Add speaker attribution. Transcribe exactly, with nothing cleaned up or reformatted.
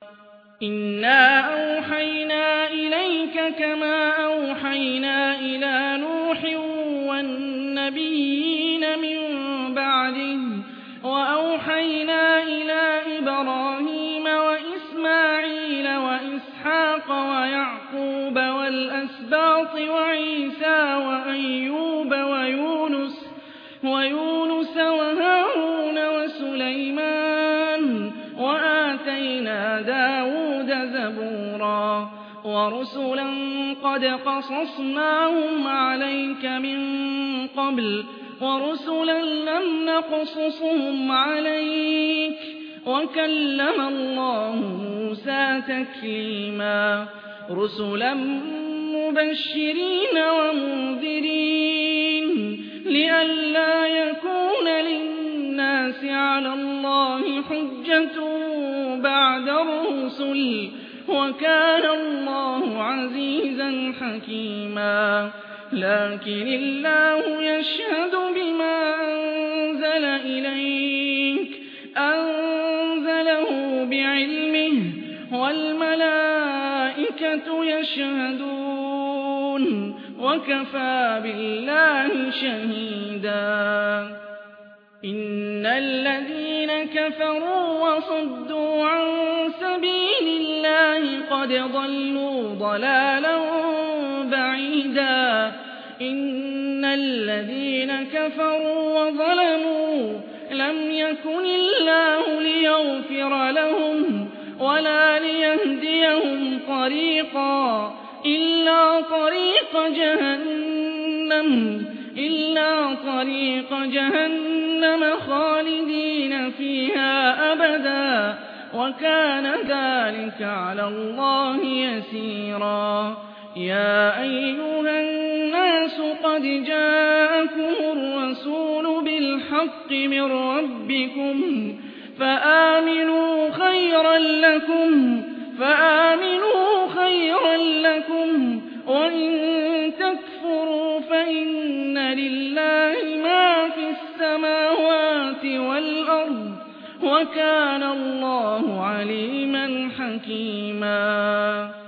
Speaker 1: إِنَّا أَوْحَيْنَا إِلَيْكَ كَمَا أَوْحَيْنَا إِلَىٰ نُوحٍ وَالنَّبِيِّينَ مِن بَعْدِهِ وَأَوْحَيْنَا إِلَىٰ إِبْرَاهِيمَ وَإِسْمَاعِيلَ وَإِسْحَاقَ وَيَعْقُوبَ وَالْأَسْبَاطِ وَعِيسَىٰ وَأَيُّوبَ وَيُونُسَ وَيُونُسَ وَهَارُونَ وَسُلَيْمَانَ وَآتَيْنَا دَاوُودَ زَبُورًا وَرُسُلًا قَدْ قَصَصْنَاهُمْ عَلَيْكَ مِن قَبْلُ وَرُسُلًا لَّمْ نَقْصُصْهُمْ عَلَيْكَ وَكَلَّمَ اللَّهُ مُوسَىٰ تَكْلِيمًا رُسُلًا مُّبَشِّرِينَ وَمُنذِرِينَ لِئَلَّا يَكُونَ لِلنَّاسِ عَلَى اللَّهِ حُجَّةٌ بَعْدَ الرُّسُلِ وَكَانَ اللَّهُ عَزِيزًا حَكِيمًا لكن الله يشهد بما أنزل إليك أنزله بعلمه والملائكة يشهدون وكفى بالله شهيدا إن الذين كفروا وصدوا عن سبيل الله قد ضلوا ضلالا بعيدا إن الذين كفروا وظلموا لم يكن الله ليغفر لهم ولا ليهديهم طريقا إلا طريق جهنم إلا طريق جهنم خالدين فيها أبدا وكان ذلك على الله يسيرا يا أيها الناس قد جاءكم الرسول بالحق من ربكم فآمنوا خيرا لكم فآمنوا خيرا لكم وإن تكفروا فإن لله ما في السماوات والأرض وكان الله عليما حكيما